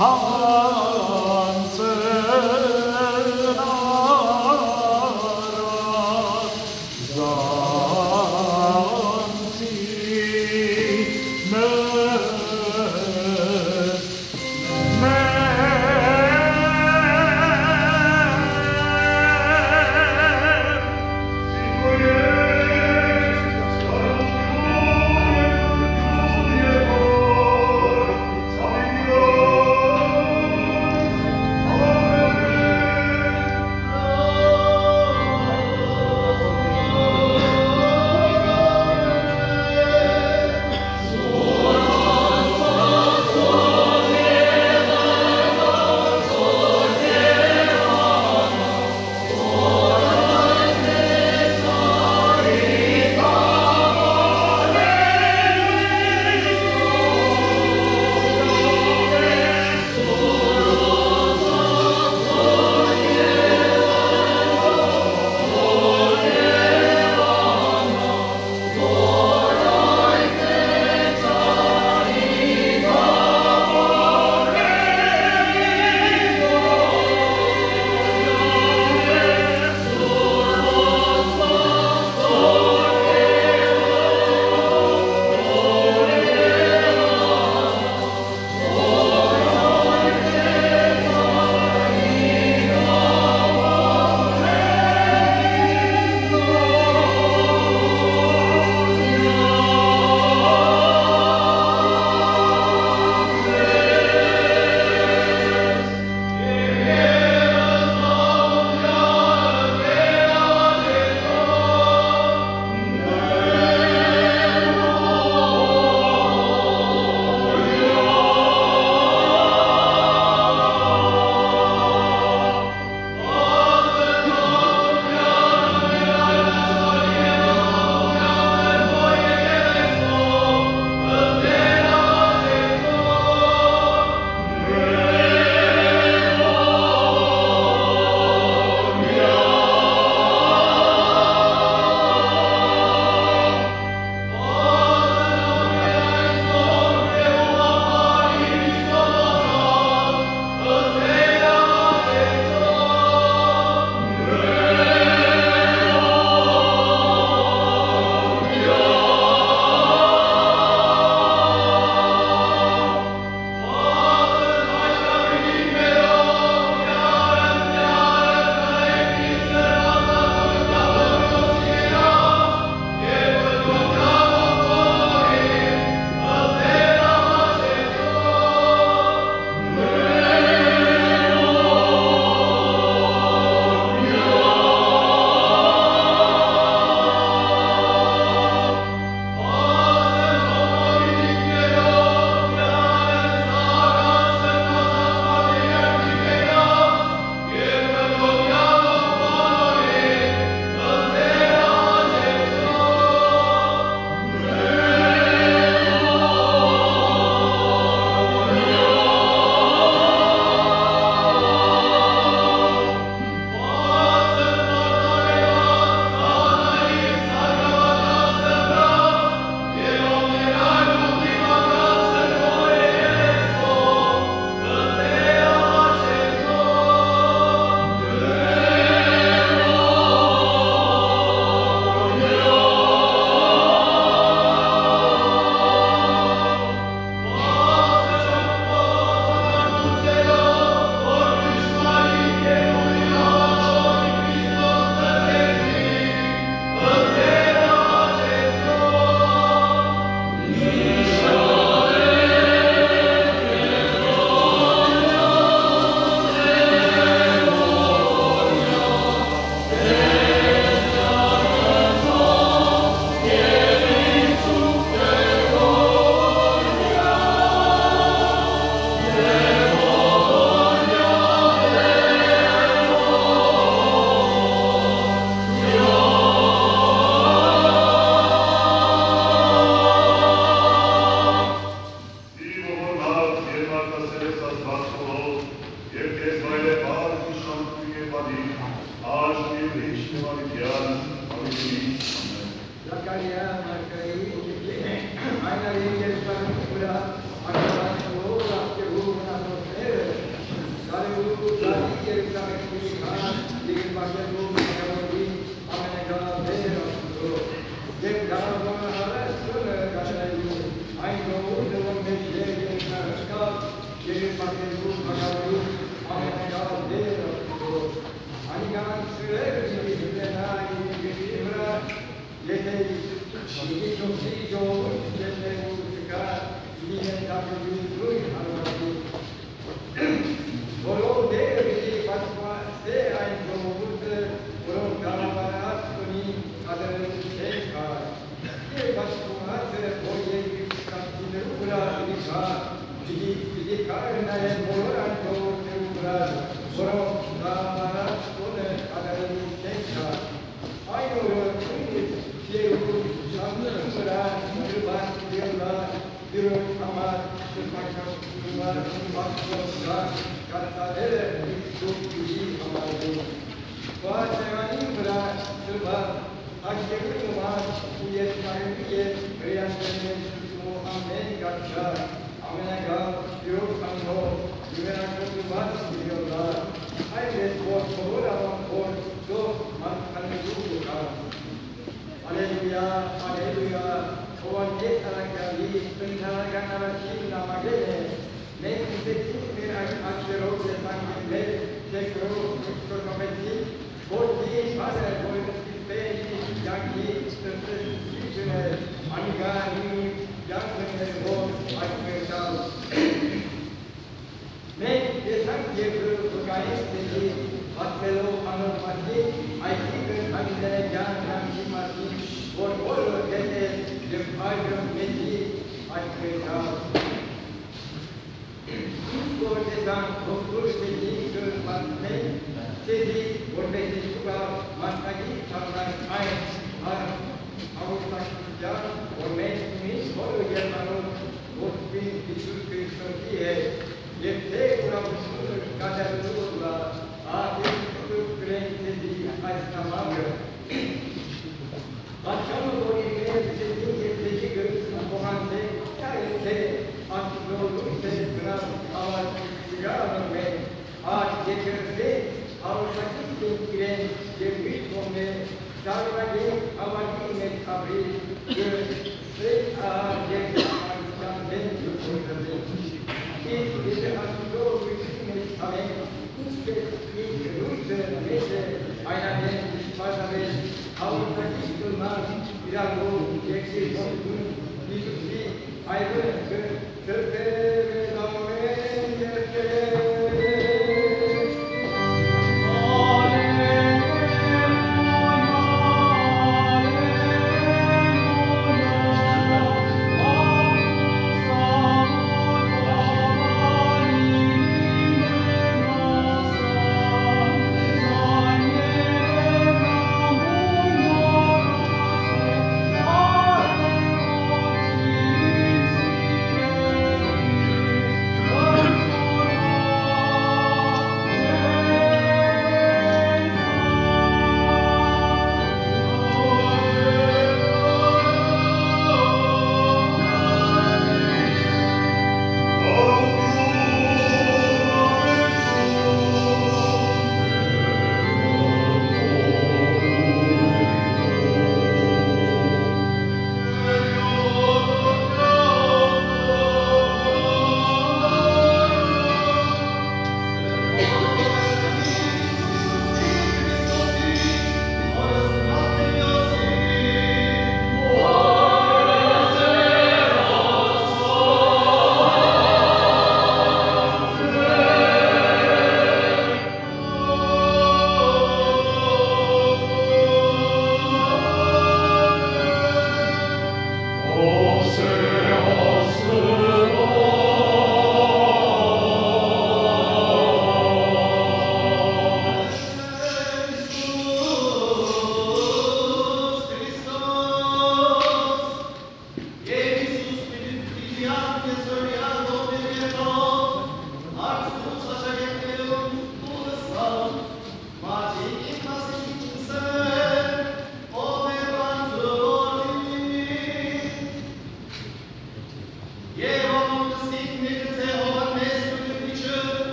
Einer legt jetzt mal oder man sagt so, sagt der Ruhe nach der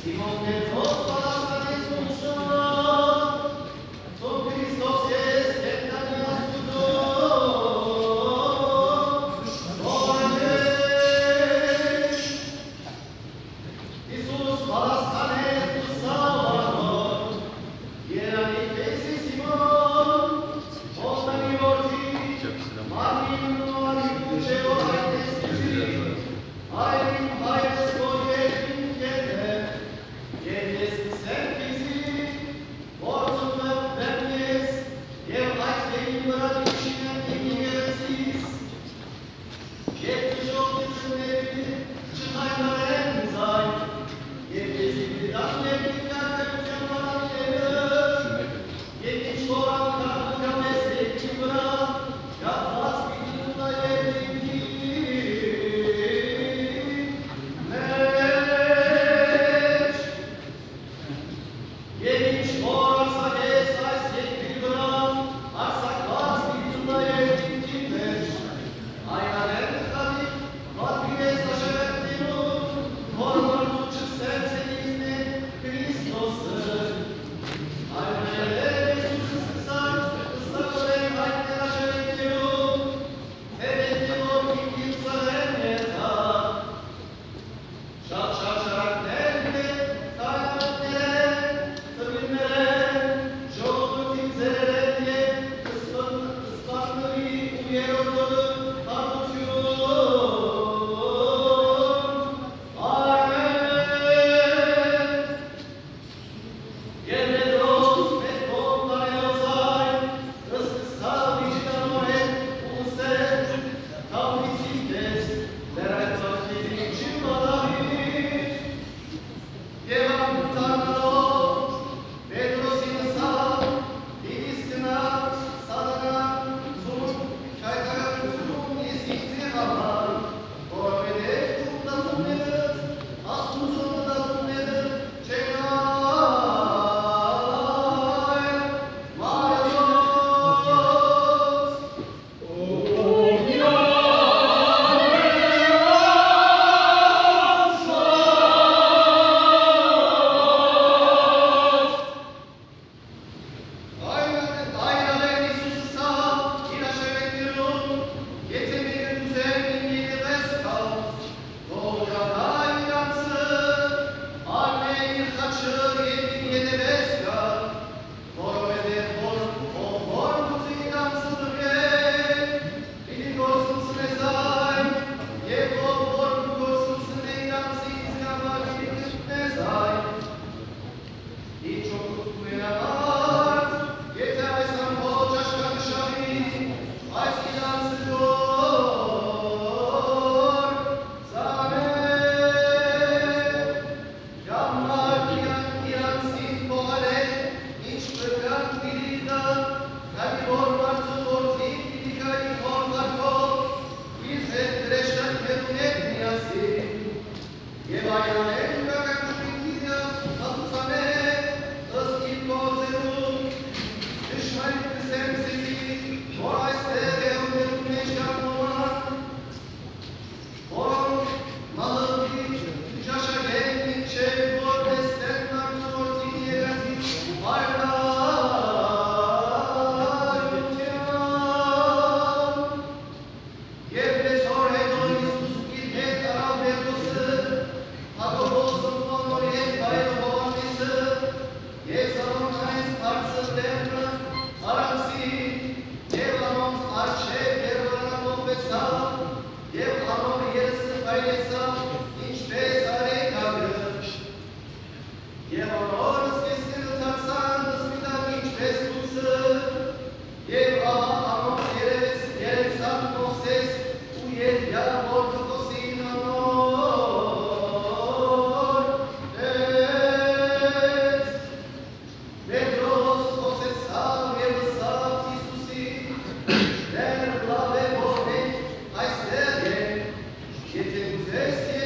Esse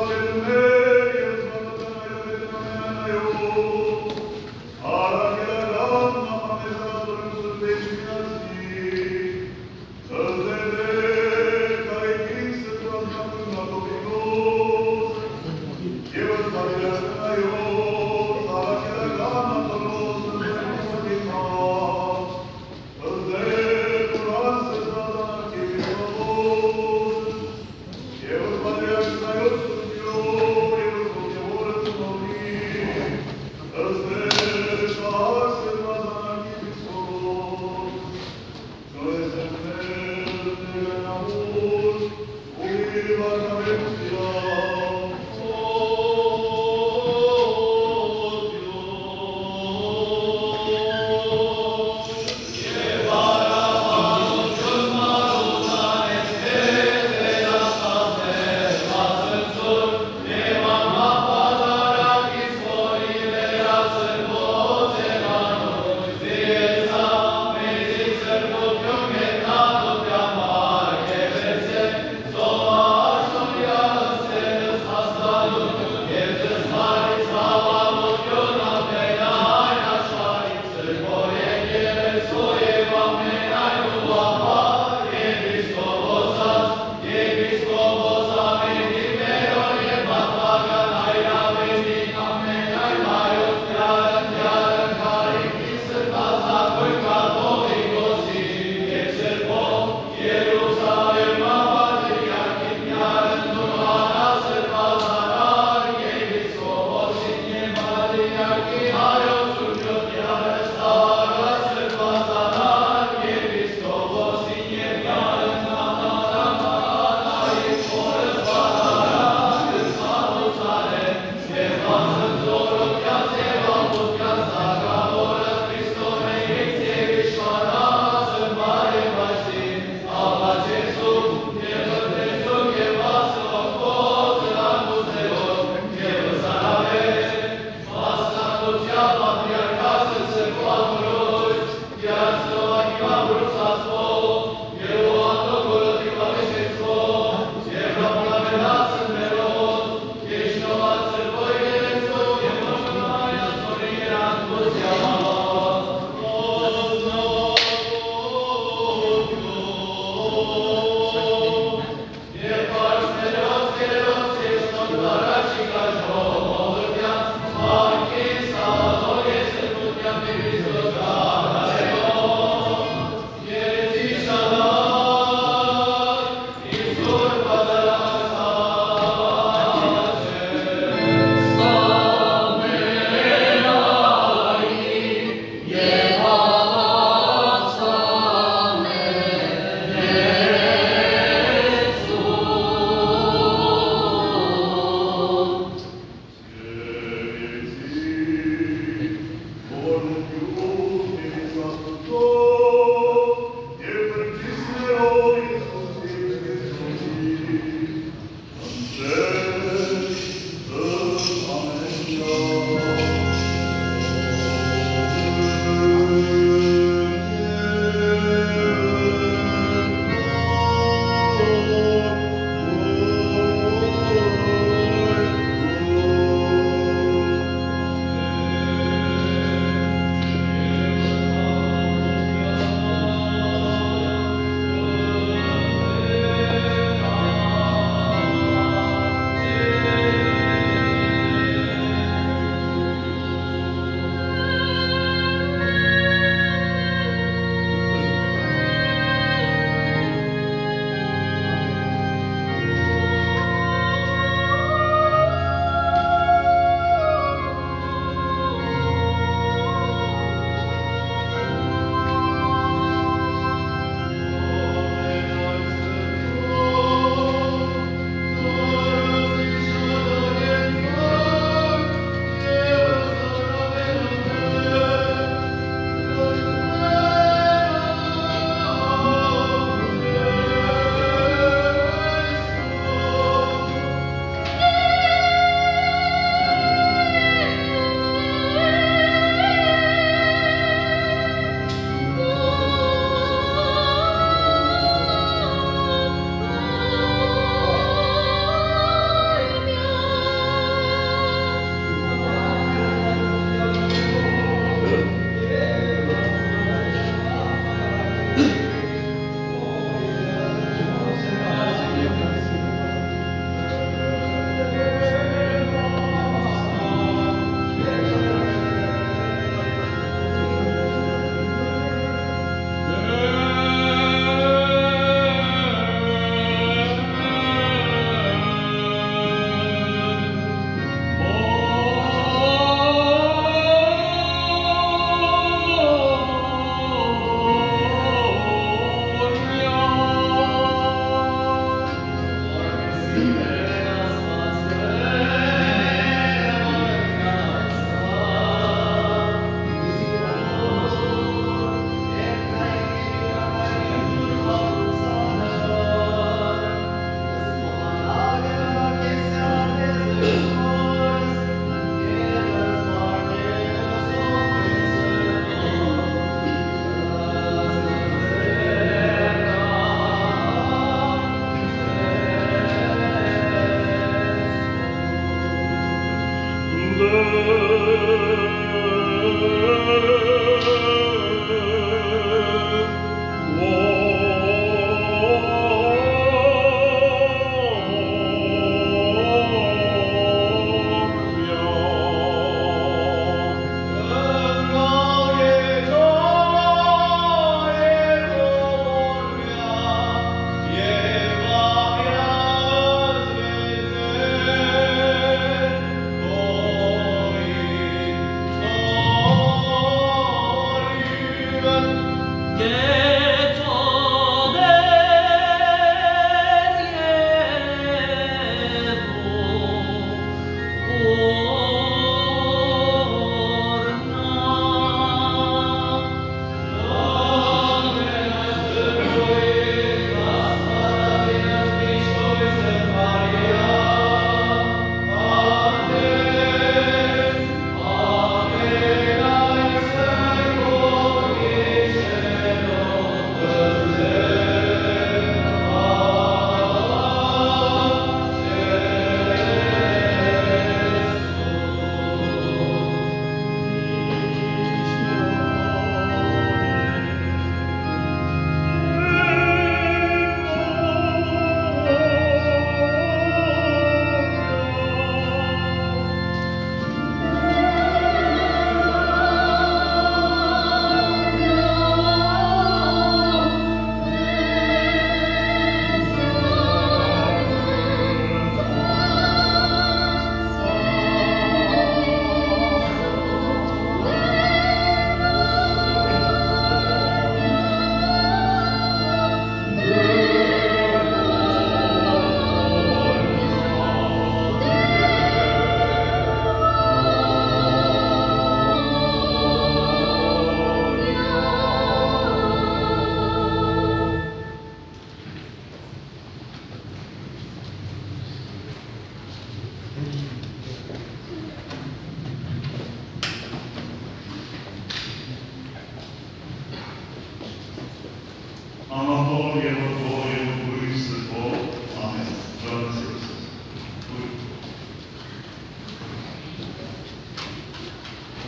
Io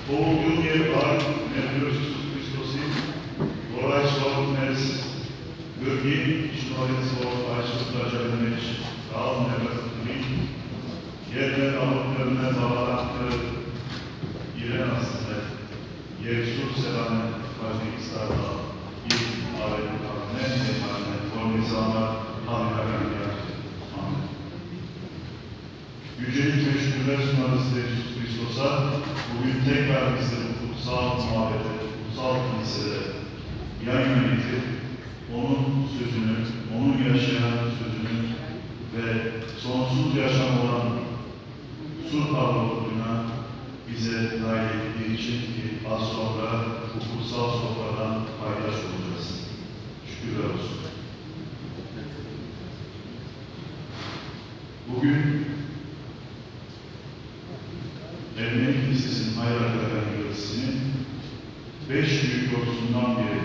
Południu Pan, Jezus Chrystus, wołać dnes drugi człowiectwo Państwa Dzielnych, Alne Westry, jedne aluterne zawarte, 11. Jezus Sewane, Ważnik Stara, i ale Amen, Amen, Wolny Zamar, Amen. Yücelik ve şükürler sunarız Yesus Christus'a. Bugün tekrar bizi bu kutsal muhabbete, kutsal kilisede yan yana getirip onun sözünü, onun yaşayan sözünü ve sonsuz yaşam olan sur kavramına bize dahil ettiği için ki az sonra bu kutsal sofradan paydaş olacağız. Şükürler olsun. Bugün Ermeni Kilisesi'nin hayır arkadaşlar yönetisinin 5 büyük yolcusundan biri.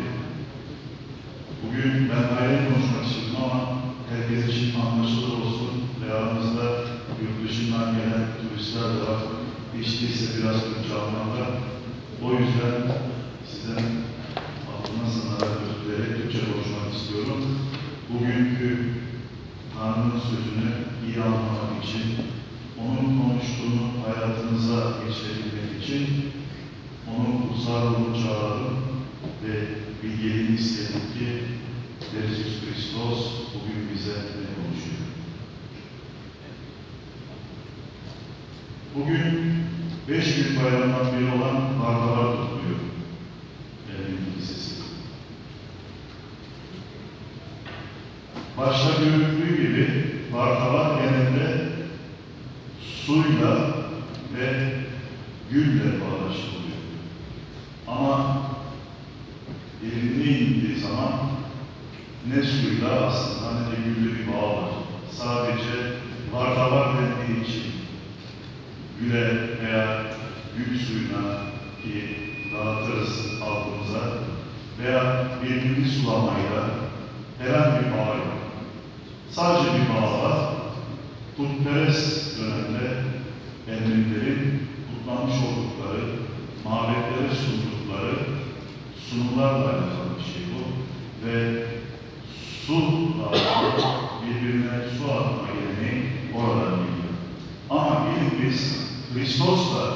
Bugün ben ayrı konuşmak istiyorum ama herkes için anlaşılır olsun ve aramızda yurt dışından gelen turistler de var. Hiç değilse biraz Türkçe anlamda. O yüzden sizden aklına sınırlar göstererek Türkçe konuşmak istiyorum. Bugünkü Tanrı'nın sözünü iyi anlamak için, onun konuştuğunu hayatınıza geçirebilmek için onun kutsal ruhunu çağıralım ve bilgeliğini istedim ki Yesus Christus bugün bize ne konuşuyor. Bugün 5 büyük bayramdan biri olan Vardalar tutuluyor. Ermeni Kilisesi. Başta görüldüğü gibi Vardalar genelde suyla ve gülle bağdaştırılıyor. Ama derinliğe indiği zaman ne suyla aslında ne de gülle bir bağ var. Sadece Vardalar dendiği için güle veya gül suyuna ki dağıtırız halkımıza veya birbirini sulamayla herhangi bir bağ yok. Sadece bir bağ var. Putperest dönemde Ermenilerin kutlanmış oldukları, mabetlere sundukları sunumlarla alakalı bir şey bu. Ve su dağıtı, birbirine su atma geleneği oradan geliyor. Ama bilin biz Christos'la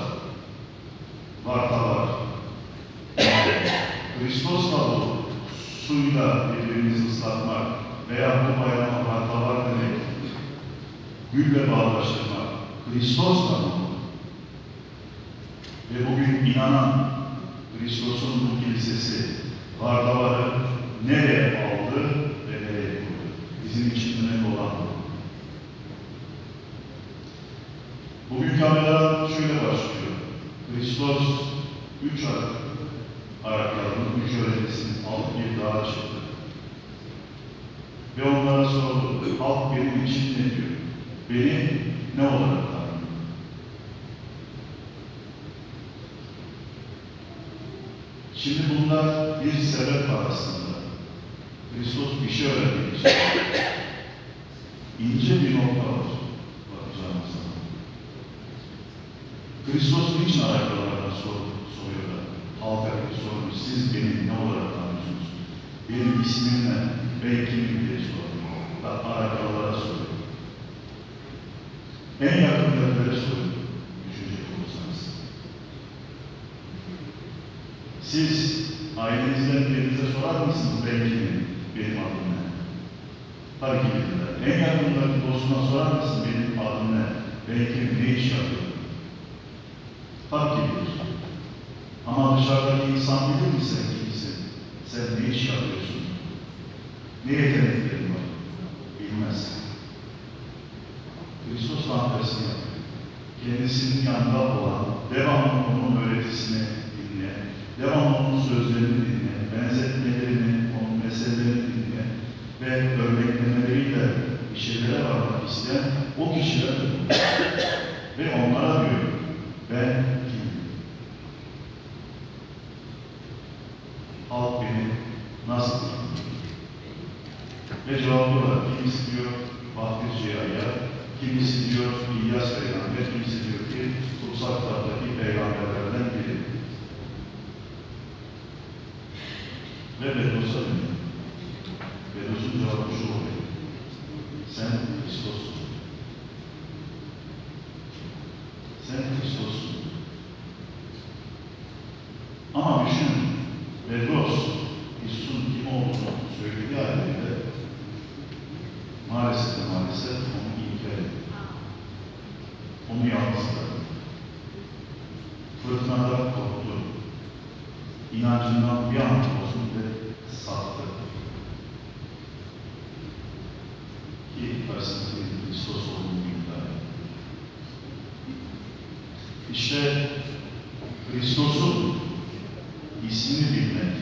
var. Christos'la bu suyla birbirimizi ıslatmak veya bu bayrama vartalar demek, gülle bağdaştırmak, Christos'la mı? Ve bugün inanan Christos'un bu kilisesi Vardavar'ı nereye aldı ve nereye koydu? Bizim için önemli olan bu. Bugün kameralar şöyle başlıyor. Christos 3 Araklarının 3 öğretisinin alıp bir dağa çıktı. Ve onlara sordu, halk benim için ne diyor? Beni ne olarak tanıyor? Şimdi bunda bir sebep var aslında. Christos bir şey öğretmek istiyor. İnce bir nokta var. Bakacağımız zaman. Christos niçin ayaklarından soruyor da? Halka sormuş, siz beni ne olarak tanıyorsunuz? Benim ismim ne? Ben kimim diye soruyor. Ayaklarlara soruyor. En yakınlarına soruyor. Düşünecek olursanız. Siz ailenizden birinize sorar mısınız? Ben kimim? Benim adım ne? Tabii ki bilirler. En yakınlarının dostuna sorar mısın? Benim adım ne? Ben kimim? Ne iş yapıyorum? Tabii ki bilir. Ama dışarıdaki insan bilir mi sen kimsin? Sen ne iş yapıyorsun? Ne yeteneklerin var? Bilmez. Christos tam tersini yapıyor. Kendisinin yanında olan, devamlı onun öğretisini dinle, devamlı onun sözlerini dinle, benzetmelerini, onun meselelerini dinle ve örneklemeleriyle bir şeylere varmak isteyen o kişiler de ve onlara diyor, ben kimim? Halk beni nasıl tanıyor? Ve cevaplıyorlar. Kimisi diyor Vahdir Cihaya, kimisi diyor İlyas Peygamber, kimisi diyor ki kutsal kitaptaki peygamberlerden biri. Sen Kristos'sun. Ama düşünün, Pedros, İsus'un kim olduğunu söylediği halde maalesef onu inkar etti. Onu yalnız bıraktı. Fırtınada korktu. İnancından bir an olsun ve sattı. Ki karşısında Kristos olduğunu iddia etti. İşte Kristos'un ismini bilmek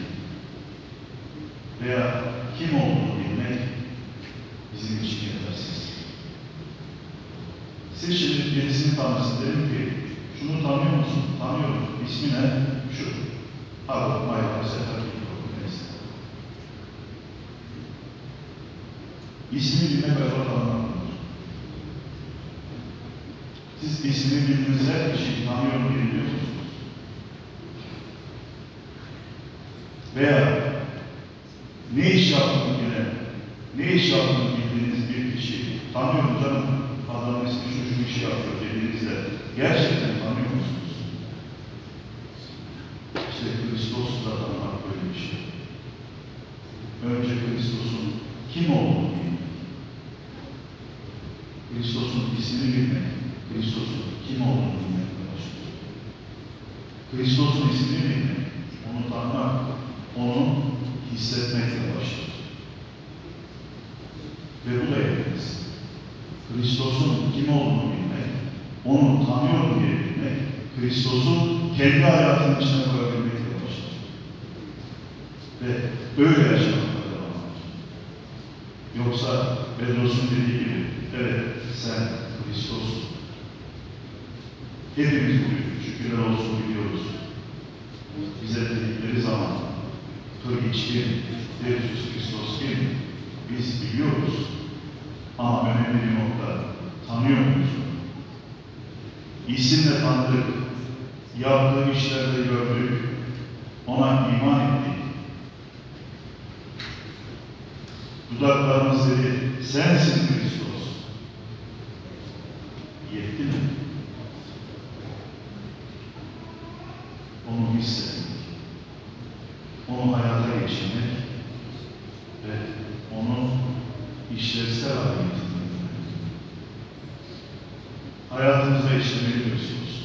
veya kim olduğunu bilmek bizim için yetersiz. Siz şimdi birisini tanırsın, dedim ki, şunu tanıyor musun? Tanıyorum. İsmi ne? Şu. Abi, Mayra, Sefer, neyse. İsmini bilmek acaba tanımaktır. Siz ismini bildiğinizde kişiyi tanıyorum diye biliyor musunuz? Veya ne iş yaptığını bilen, ne iş yaptığını bildiğiniz bir kişi tanıyorum canım, adamın ismi şu işi yapıyor dediğinizde gerçekten tanıyor musunuz? İşte Kristos'u da tanımak böyle bir şey. Önce Kristos'un kim olduğunu bilmek, Kristos'un ismini bilmek, Kristos'un kim olduğunu bilmekle başlıyor. Kristos'un ismini bilmek, onu tanımak, onu hissetmekle başlar. Ve bu da yetmez. Kristos'un kim olduğunu bilmek, onu tanıyor diye bilmek, Kristos'u kendi hayatının içine koyabilmekle başlar. Ve öyle yaşamakla devam eder. Yoksa Pedros'un dediği gibi, evet sen Kristos'un. Hepimiz bugün şükürler olsun biliyoruz. Bize dedikleri zaman Kırgıç kim, Yesus Kristos kim? Biz biliyoruz. Ama önemli bir nokta, tanıyor muyuz? İsimle tanıdık, yaptığı işlerde gördük, ona iman ettik. Dudaklarımız dedi, sensin Kristos. Yetti mi? Onu hissetmek, onu hayata geçirmek ve onu işlevsel hale getirmek. Hayatınızda işlemeyi biliyorsunuz.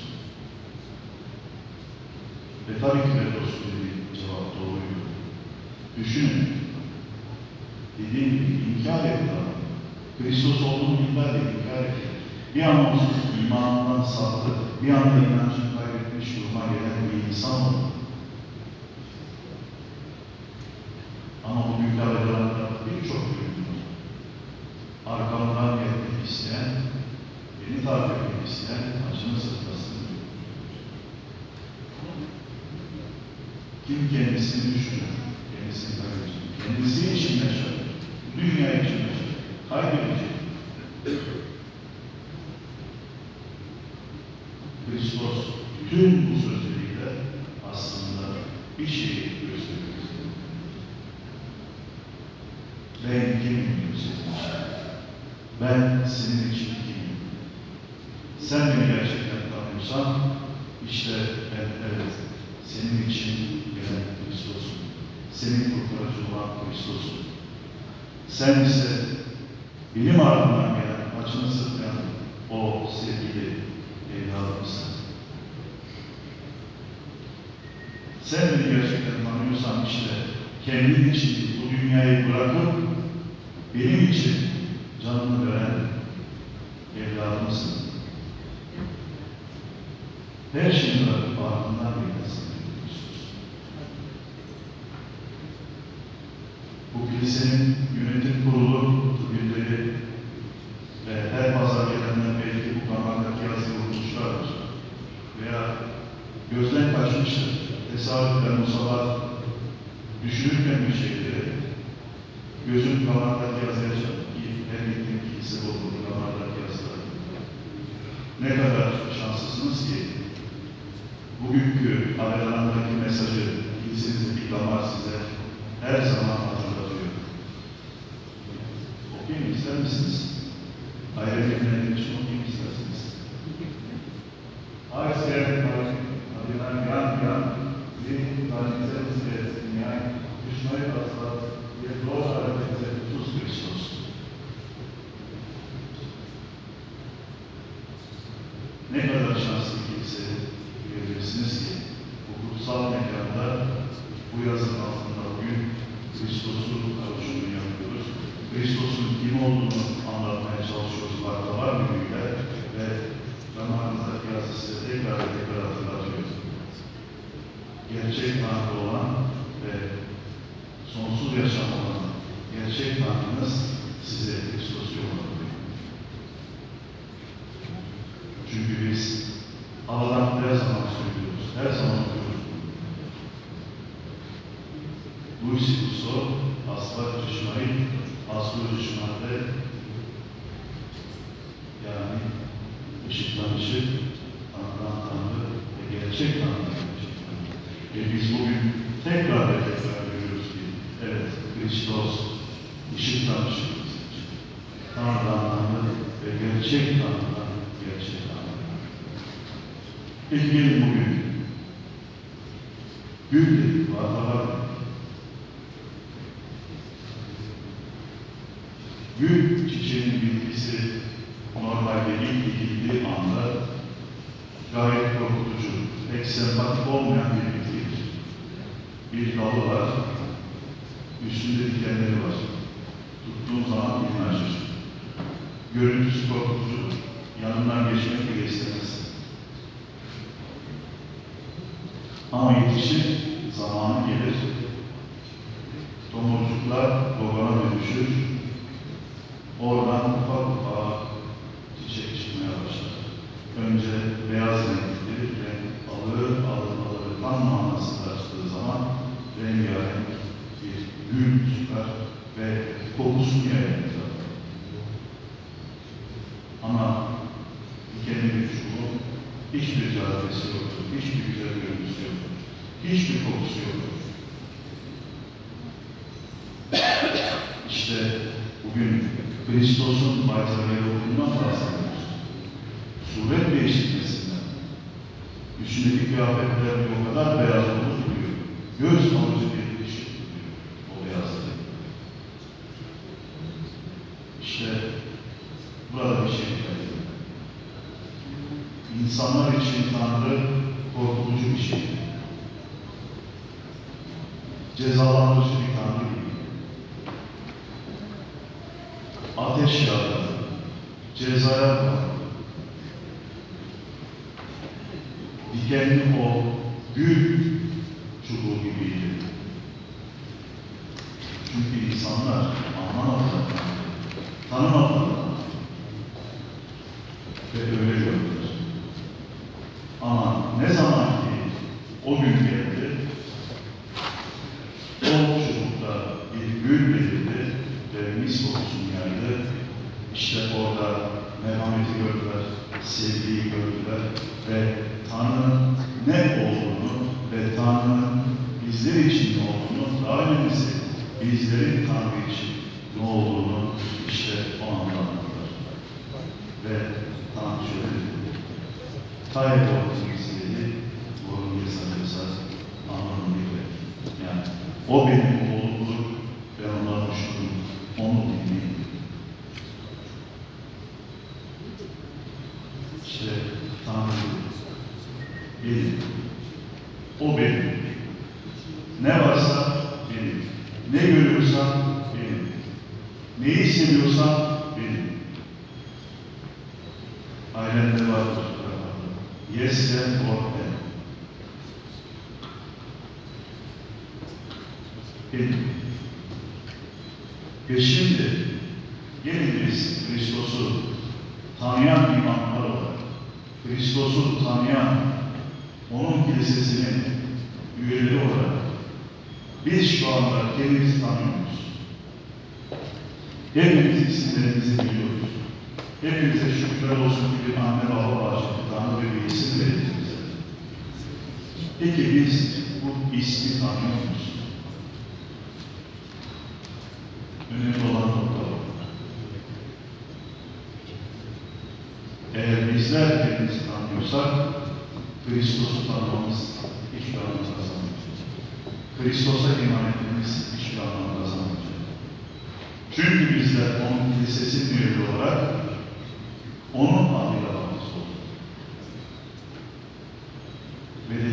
Ve tabii ki Pedros'un dediği cevap doğruydu. Düşünün, dediğim gibi inkar etti adam. Kristos olduğunu inkar etti. Bir an olsun imanından sattı, bir anda inancını kaybetmiş duruma gelen bir insan oldu. Ama bu büyük aralarında birçok bölüm var. Arkamdan gelmek isteyen, beni takip etmek isteyen acını sırtlasın. Kim kendisini düşünür, kendisini kaybedecek. Kendisi için yaşar, dünya için yaşar, kaybedecek. Kristos tüm bu sözleriyle aslında bir şeyi gösteriyor. Ben kimim senin için? Ben senin için kimim? Sen beni gerçekten tanıyorsan, işte ben evet, senin için gelen Kristos'um. Senin kurtarıcı olan Kristos'um. Sen ise benim ardından gelen, acını sırtlayan o sevgili evladımsın. Sen beni gerçekten tanıyorsan işte kendin için bu dünyayı bırakıp benim için canını veren evladımsın. Her şeyin bırakıp ardından gelmesin. Bu kilisenin yönetim kurulu üyeleri ve her pazar gelenler belki bu kanaldaki yazıyı okumuşlardır. Veya gözden kaçmıştır. Tesadüfen bu sabah düşünürken bir şeyleri gözüm kanaldaki yazıya çarptı ki her gittiğim kilise olduğu kanaldaki yazılar. Ne kadar şanslısınız ki bugünkü aralarındaki mesajı kilisenizdeki damar size her zaman hatırlatıyor. Okuyayım ister misiniz? Ayrıca bir için okuyayım isterseniz. bilesiniz ki bu kutsal mekanda bu yazın altında bugün Kristos'un kavuşumunu yapıyoruz. Kristos'un kim olduğunu anlatmaya çalışıyoruz vartalar günüyle ve zamanımızdaki yazı size tekrar hatırlatıyoruz. Gerçek Tanrı olan ve sonsuz yaşam olan gerçek Tanrınız size Kristos'u yolladı. Çünkü biz Allah'tan her zaman söylüyoruz, her zaman okuyoruz. Luis Kuso, Aslar Çışmayı, Aslı Çışmay'da yani ışıktan ışık, Tanrı'dan Tanrı ve gerçek Tanrı. Ve biz bugün tekrar görüyoruz ki evet, Kristos ışıktan ışık, Tanrı'dan Tanrı ve gerçek Tanrı'dan gerçek Tanrı. Peki gelin bugün gül dedik, vartalar dedik. Gül çiçeğinin bitkisi normalde ilk dikildiği anda gayet korkutucu, pek sempatik olmayan bir bitkidir. Bir dalı var, üstünde dikenleri var. Tuttuğun zaman minacır. Görüntüsü korkutucu, yanından geçmek bile istemez. Ama yetişir, zamanı gelir. Tomurcuklar babana dönüşür. Oradan ufak ufak çiçek çıkmaya başlar. Önce beyaz renkli, renk alır, tam manasında açtığı zaman rengarenk bir gül çıkar ve kokusunu yayar. Ama dikenin bir çubuğu, hiçbir cazibesi yoktur, hiçbir güzel görüntüsü yoktur, hiçbir kokusu yoktur. İşte bugün Kristos'un baytarıyla okundan bahsediyoruz. Suret değiştirmesinden, üstündeki kıyafetler o kadar beyaz olur diyor, göz alıcı bir ışık diyor o beyazlığı. İşte burada bir şey kayıyor. İnsanlar için Tanrı korkutucu bir şey. Cezalandırıcı bir Tanrı gibi. Ateş yağdı, cezaya bağlı. Dikenli o gül çubuğu gibiydi. Çünkü insanlar anlamadılar, tanımadılar ve öyle gördüler. Ama ne zaman ki o gün geldi, o çubukta bir gül belirdi ve mis kokusunu yaydı. İşte orada merhameti gördüler, sevgiyi gördüler ve Tanrı'nın ne olduğunu ve Tanrı'nın bizler için ne olduğunu, daha önemlisi bizlerin Tanrı için ne olduğunu işte o anda anladılar. Ve Tanrı şöyle dedi, kaybolduğunu istedi, doğru bir sanıyorsa anlamını bilmek. Yani o benim oğlumdur, ben ondan hoşnutum, onu dinleyin. İşte Tanrı benim, o benim. Ne varsa benim. Ne görüyorsan benim. Neyi hissediyorsan benim. Ailende vardır. Yes and or ben. Benim. Ve şimdi gelin biz Kristos'u tanıyan imanlar olarak, Kristos'u tanıyan, onun kilisesinin üyeleri olarak biz şu anda kendimizi tanıyoruz. Hepimiz isimlerimizi biliyoruz. Hepimize şükürler olsun ki bir anne baba bağışladı, Tanrı ve bir isim verildi bize. Peki biz bu ismi tanıyor muyuz? Önemli olan nokta o. Eğer bizler kendimizi tanıyorsak, Kristos'u tanımamız hiçbir anlam kazanmayacak. Kristos'a iman etmemiz hiçbir anlam kazanmayacak. Çünkü bizler onun kilisesinin üyeleri olarak onun adıyla bağımız olduk. Ve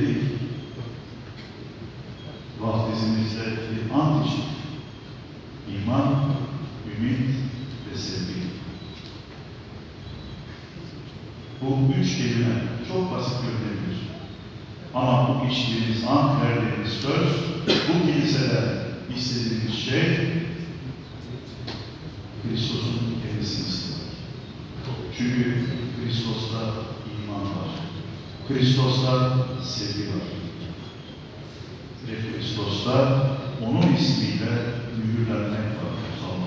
vaftizinizde bir ant için. İman, ümit ve sevgi. Bu üç kelime çok basit görünebilir. Ama bu içtiğimiz ant, verdiğimiz söz, bu kiliseden istediğimiz şey Kristos'un kendisini istemek. Çünkü Kristos'ta iman var. Kristos'ta sevgi var. Ve Kristos'ta onun ismiyle mühürlenmek var.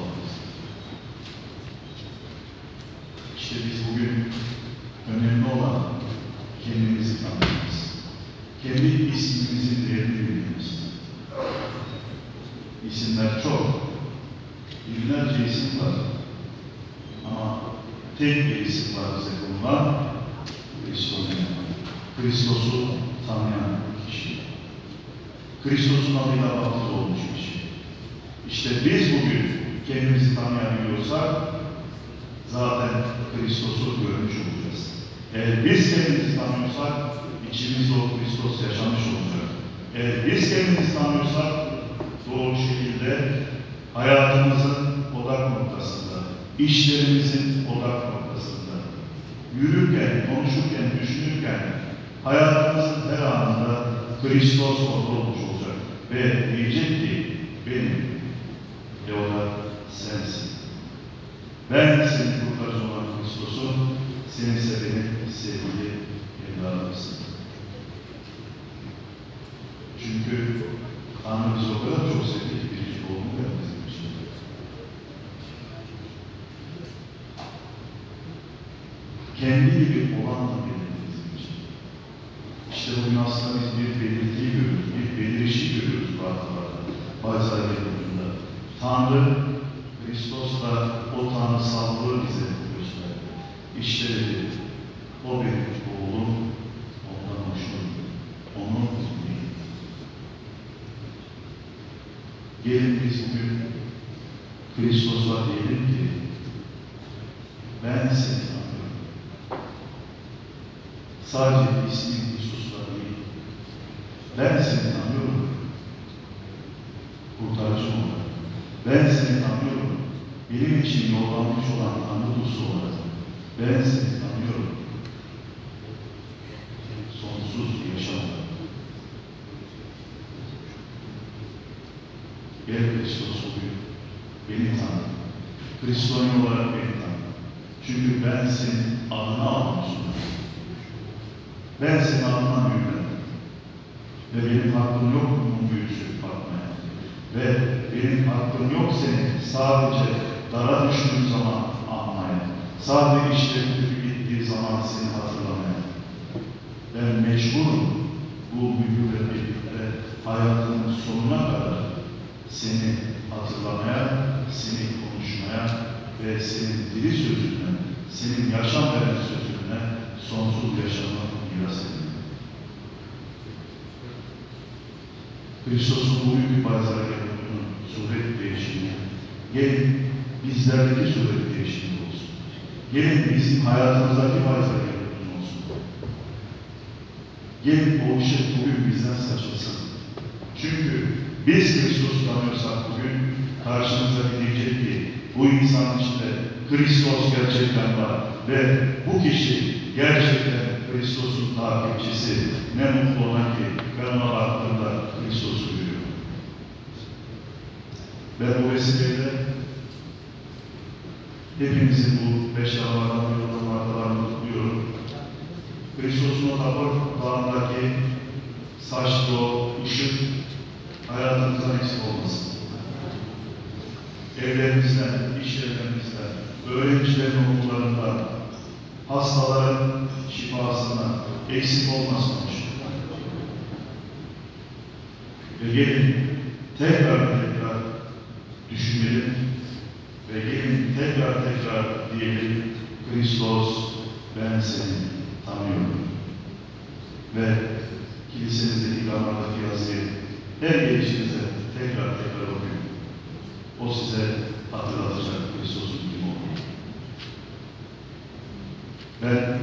İşte biz bugün önemli olan kendimizi tanımamız. Kendi ismimizin değerini bilmemiz. İsimler çok. Binlerce isim var. Ama tek bir isim var bize konulan Kristos. Kristos'u tanıyan kişi. Kristos'un adıyla vaftiz olmuş kişi. İşte biz bugün kendimizi tanıyabiliyorsak zaten Kristos'u görmüş olacağız. Eğer biz kendimizi tanıyorsak içimizde o Kristos yaşamış olacak. Eğer biz kendimizi tanıyorsak doğru şekilde hayatımızın odak noktasında, işlerimizin odak noktasında, yürürken, konuşurken, düşünürken hayatımızın her anında Kristos orada olmuş olacak. Ve diyecek ki benim ve o da sensin. Ben senin kurtarıcı olan Kristos'um, senin ise benim sevgili evladımsın. Çünkü Tanrı bizi o kadar çok sevdi ki biricik oğlunu verdi bizim için. Kendi gibi olan da benim bizim için. İşte bugün aslında biz bir belirtiyi görüyoruz, bir belirişi görüyoruz farklılarda. Bayzar Yıldı'nda. Tanrı, Kristos'la o tanrısallığı bize gösterdi. İşte dedi, o benim oğlum, ondan hoşnut, onun dinleyin. Gelin biz bugün Kristos'a diyelim ki, ben seni tanıyorum. Sadece ismin Kristus'la değil, ben seni tanıyorum. Kurtarıcı olarak. Ben seni tanıyorum. Benim için yollanmış olan Tanrı dostu olarak. Ben seni tanıyorum. Sonsuz yaşam. Gel Kristos bugün. Beni tanı. Hristiyan olarak beni tanı. Çünkü ben senin adını almışım. Ben senin adına büyümedim. Ve benim hakkım yok bunun büyüsü bakmaya. Ve benim hakkım yok senin sadece dara düştüğün zaman anmaya. Sadece işlerin kötü gittiği zaman seni hatırlamaya. Ben mecburum bu mühürle birlikte hayatının sonuna kadar seni hatırlamaya, seni konuşmaya ve senin dili sözüne, senin yaşam veren sözüne sonsuz yaşamı miras edin. Kristos'un bu büyük bayzar yapımının suret değişimi, gelin bizlerdeki suret değişimi olsun. Gelin bizim hayatımızdaki bayzar yapımının olsun. Gelin o ışık bugün bizden saçılsın. Çünkü biz Kristos'u tanıyorsak bugün karşımıza diyecek ki bu insan içinde Kristos gerçekten var ve bu kişi gerçekten Kristos'un takipçisi. Ne mutlu ona ki ben ona baktığımda Kristos'u görüyorum. Ben bu vesileyle hepimizin bu 5 Aralık'tan yolda markalarını kutluyorum. Kristos'un o tabor dağındaki saçlı o ışık hayatımızdan eksik olmasın. Evlerimizden, iş yerlerimizden, öğrencilerin okullarından, hastaların şifasından eksik olmasın. Ve gelin tekrar düşünelim ve gelin tekrar diyelim Kristos ben seni tanıyorum. Ve kilisemizdeki damlardaki yazıyı her gelişinize tekrar okuyun. O size hatırlatacak Kristos'un kim olduğunu. Ben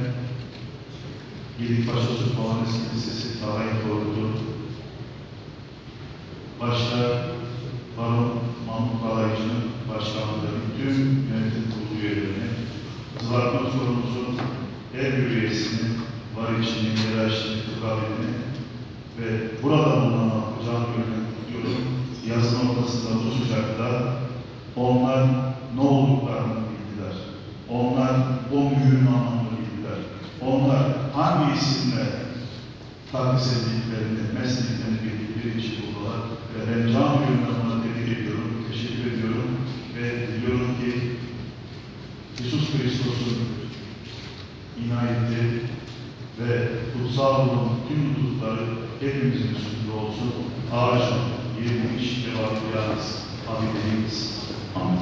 Gedikbaşı Türk Bahanesi Lisesi Tarih Doğru'du. başta Baron Mahmut Kalaycı'nın başkanlığı, tüm yönetim kurulu üyelerini, Zıvartmak Forumumuzun her bir üyesini, var içini, yerleştiğini, tıkabetini ve burada bulunan halkı canı gönülden kutluyorum. Yazın ortasında bu sıcakta onlar ne olduklarını bildiler. Onlar o mühürün anlamını bildiler. Onlar hangi isimle takdis edildiklerini, meslediklerini bildikleri için buradalar. Ve ben canı gönülden onları tebrik ediyorum, teşekkür ediyorum ve diliyorum ki İsus Kristos'un inayeti ve kutsal ruhun tüm lütufları hepimizin üstünde olsun. Ağacın, yermiş, cevabıyız, abideliyiz. Amin.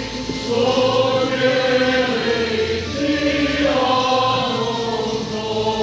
Oh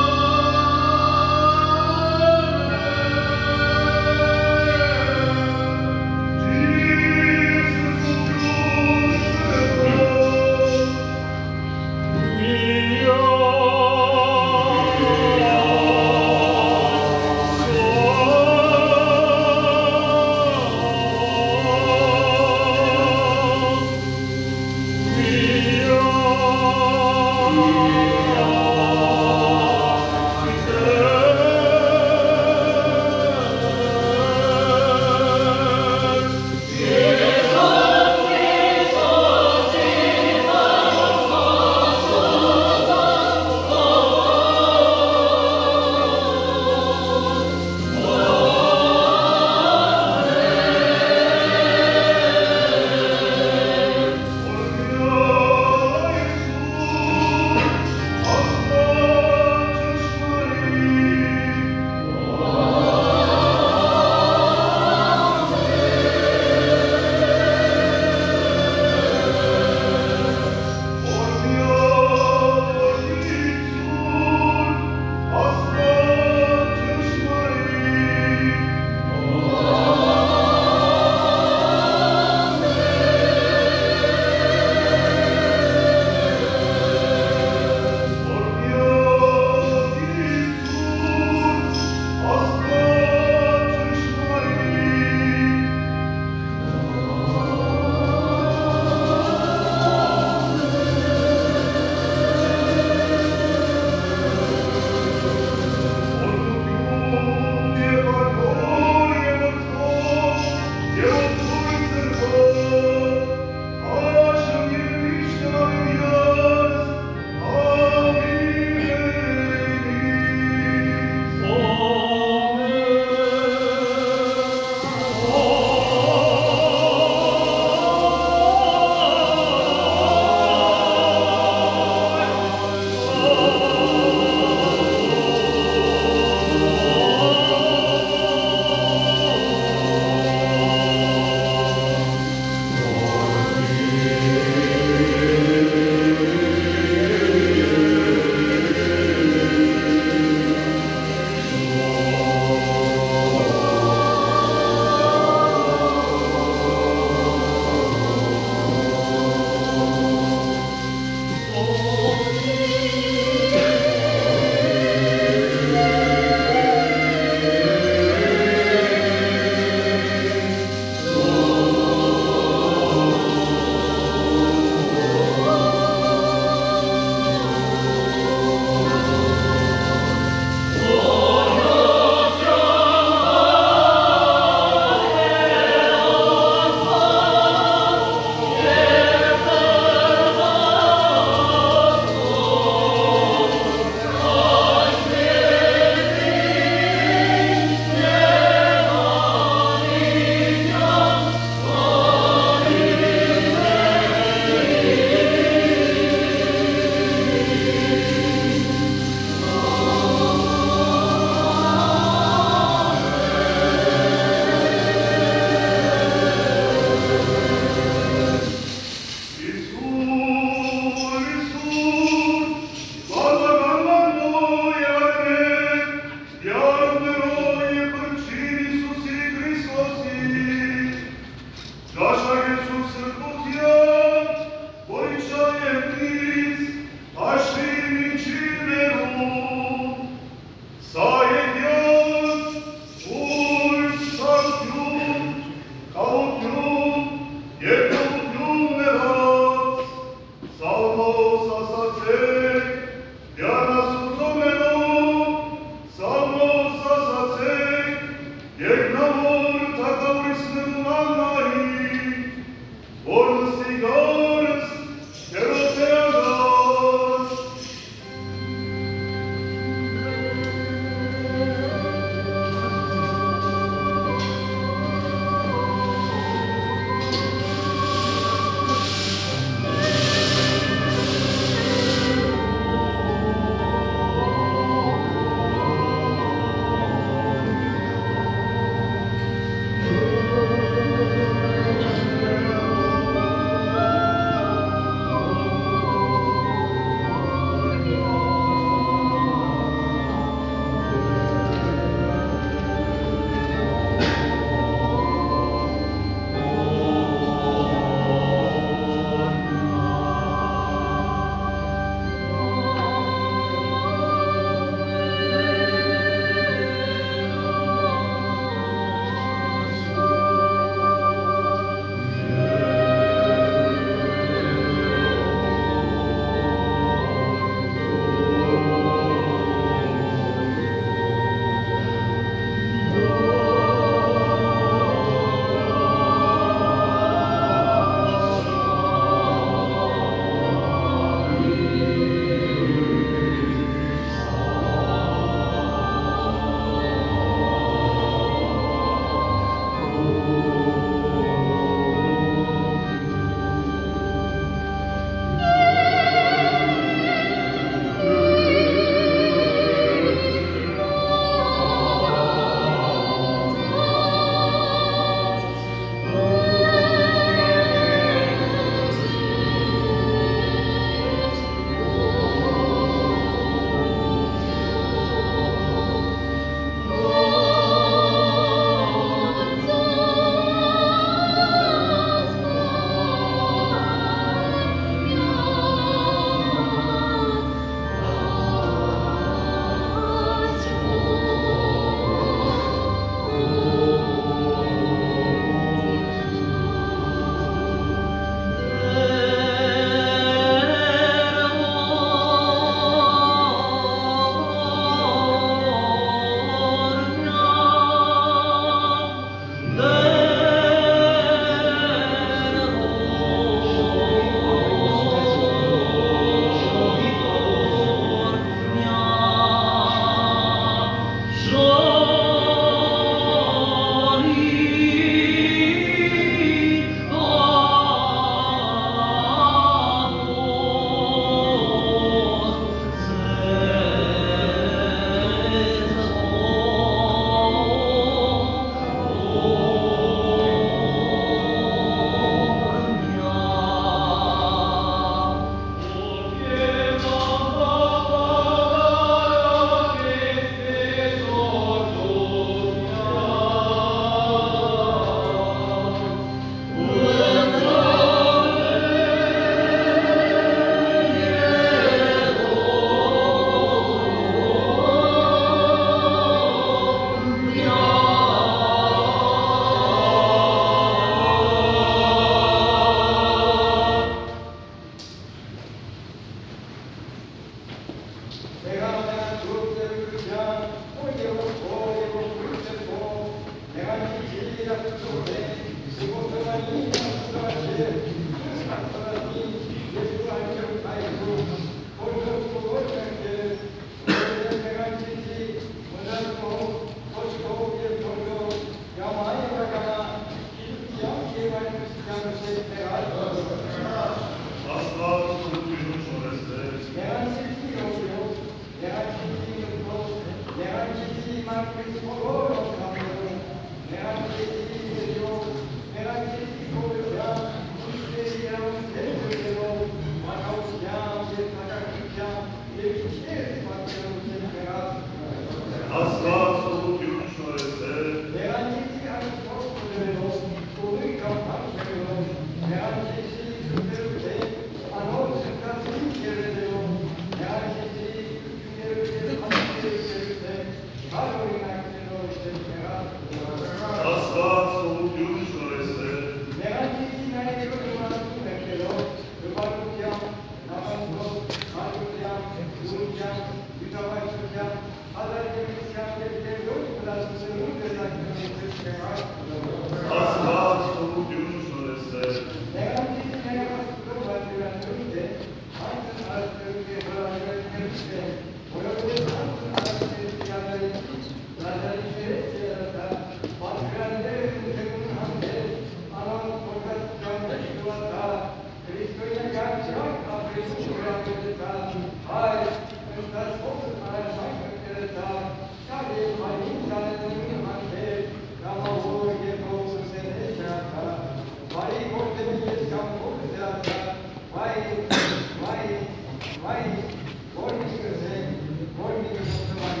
Vay, vay, vay, gol bir göze, gol bir göze vay.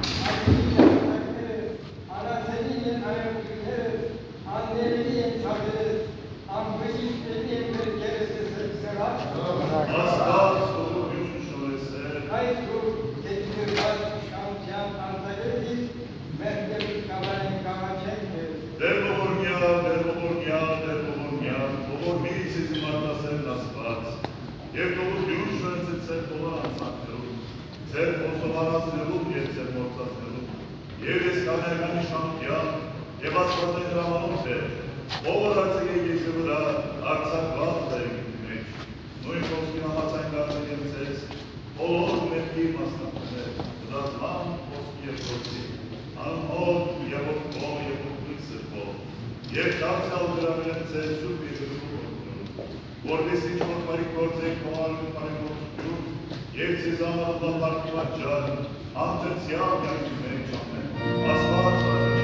Anasının ayakları, annelerinin tadı, amfışistlerin bir keresi sever. Asla sorumlusun şöylese. Kaysu, tedbirler, şampiyon antalyası, merkezi kamerayı kamaçendir. Der Bologna, der Bologna, der Bologna, Bologna sizin varda sen naspat. Je to už se tola sakru. Ser posovara zrelum, je ser morca zrelum. Je veskane gani šampion, je vas prote gramanote. Ovo racije je zebra, aksak vazda je gitmeč. No i polski namacaj gata jences. Olor mevki masnapne, da znam polski je proci. An od je bokko, je bokko po. Je čarca odravljence, supi je Vorbesin çok parik korzek komarın parik korzuk. Yevsi zamanında parkılar çağır. Antep siyah yanıcımaya çağır. Asfalt var.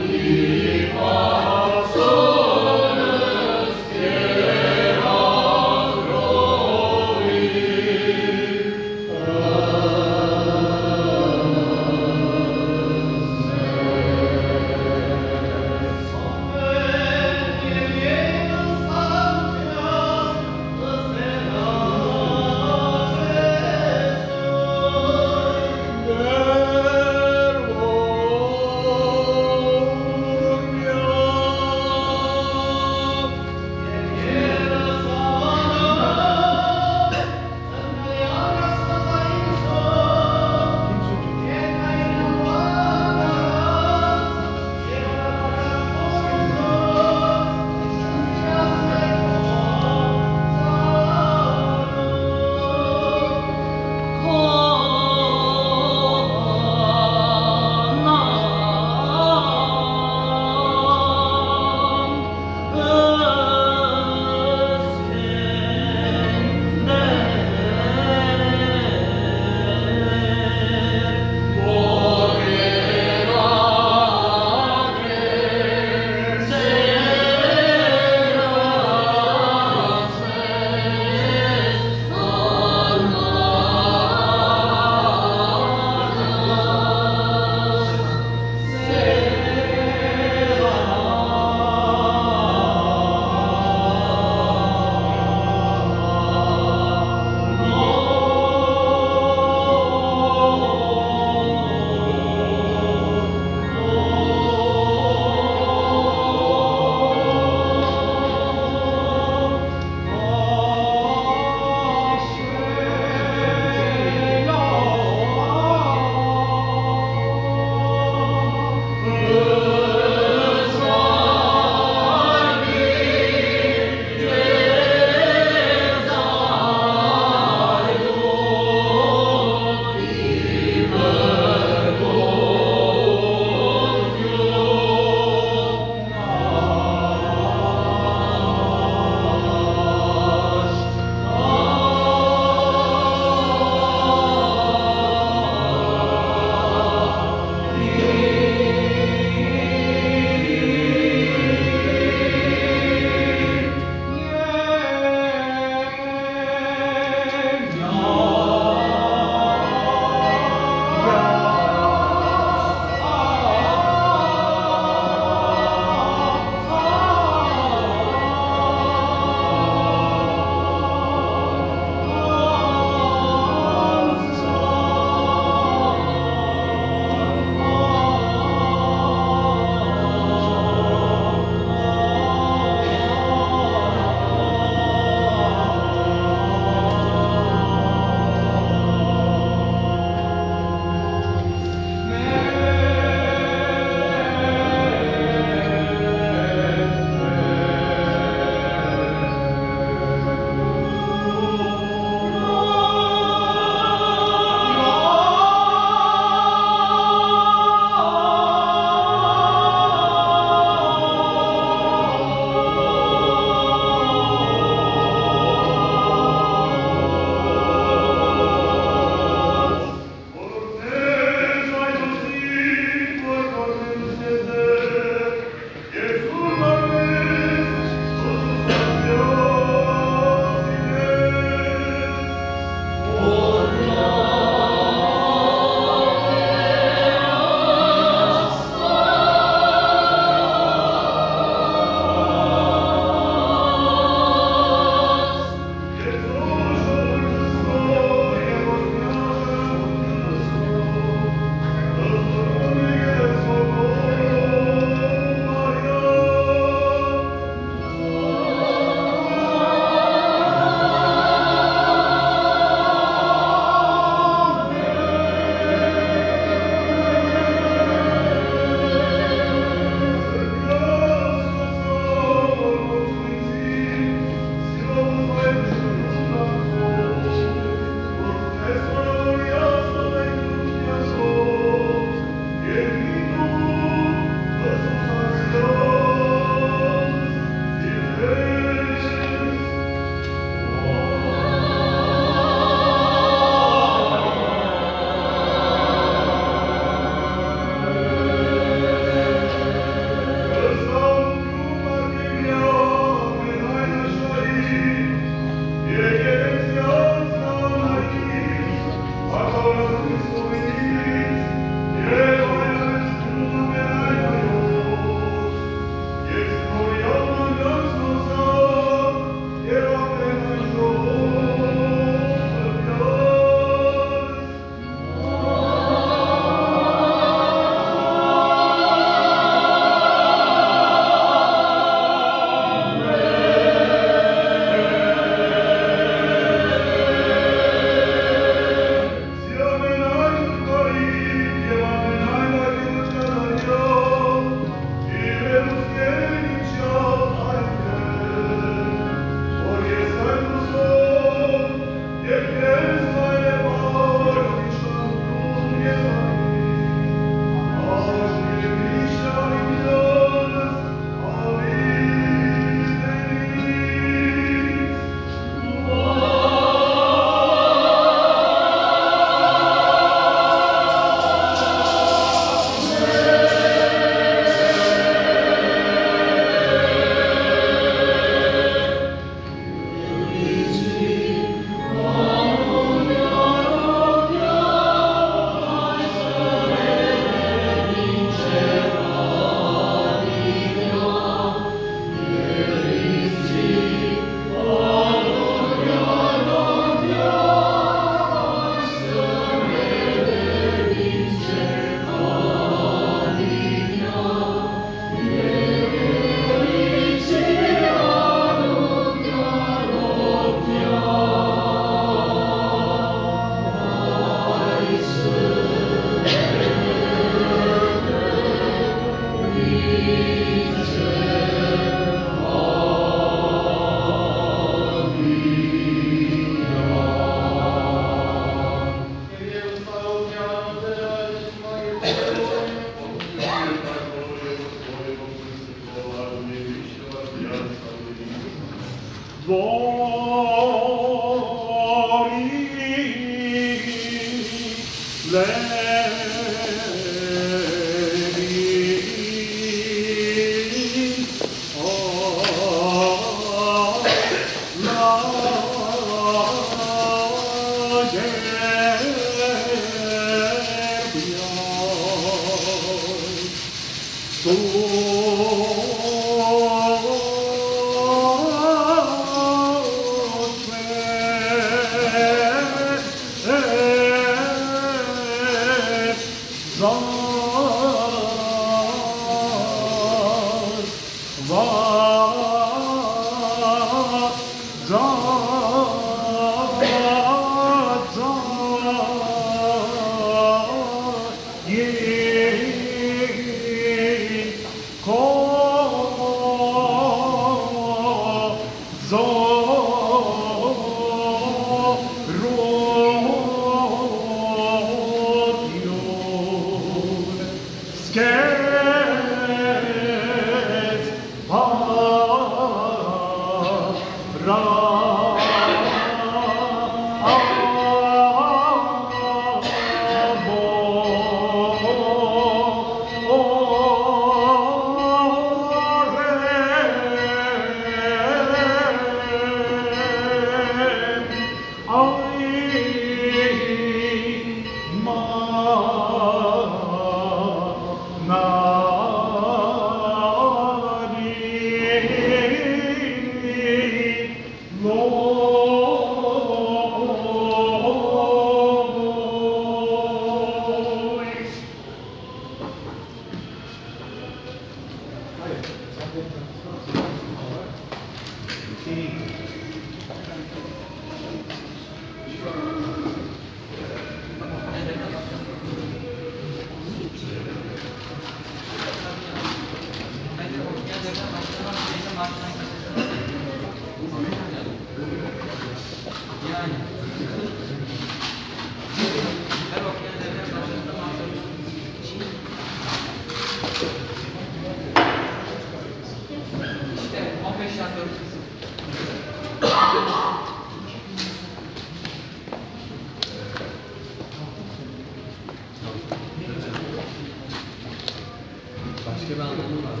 Başka bir anlamı var.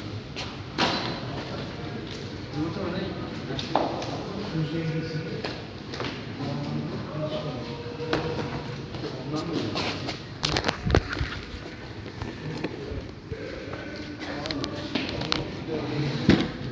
Muhtemelen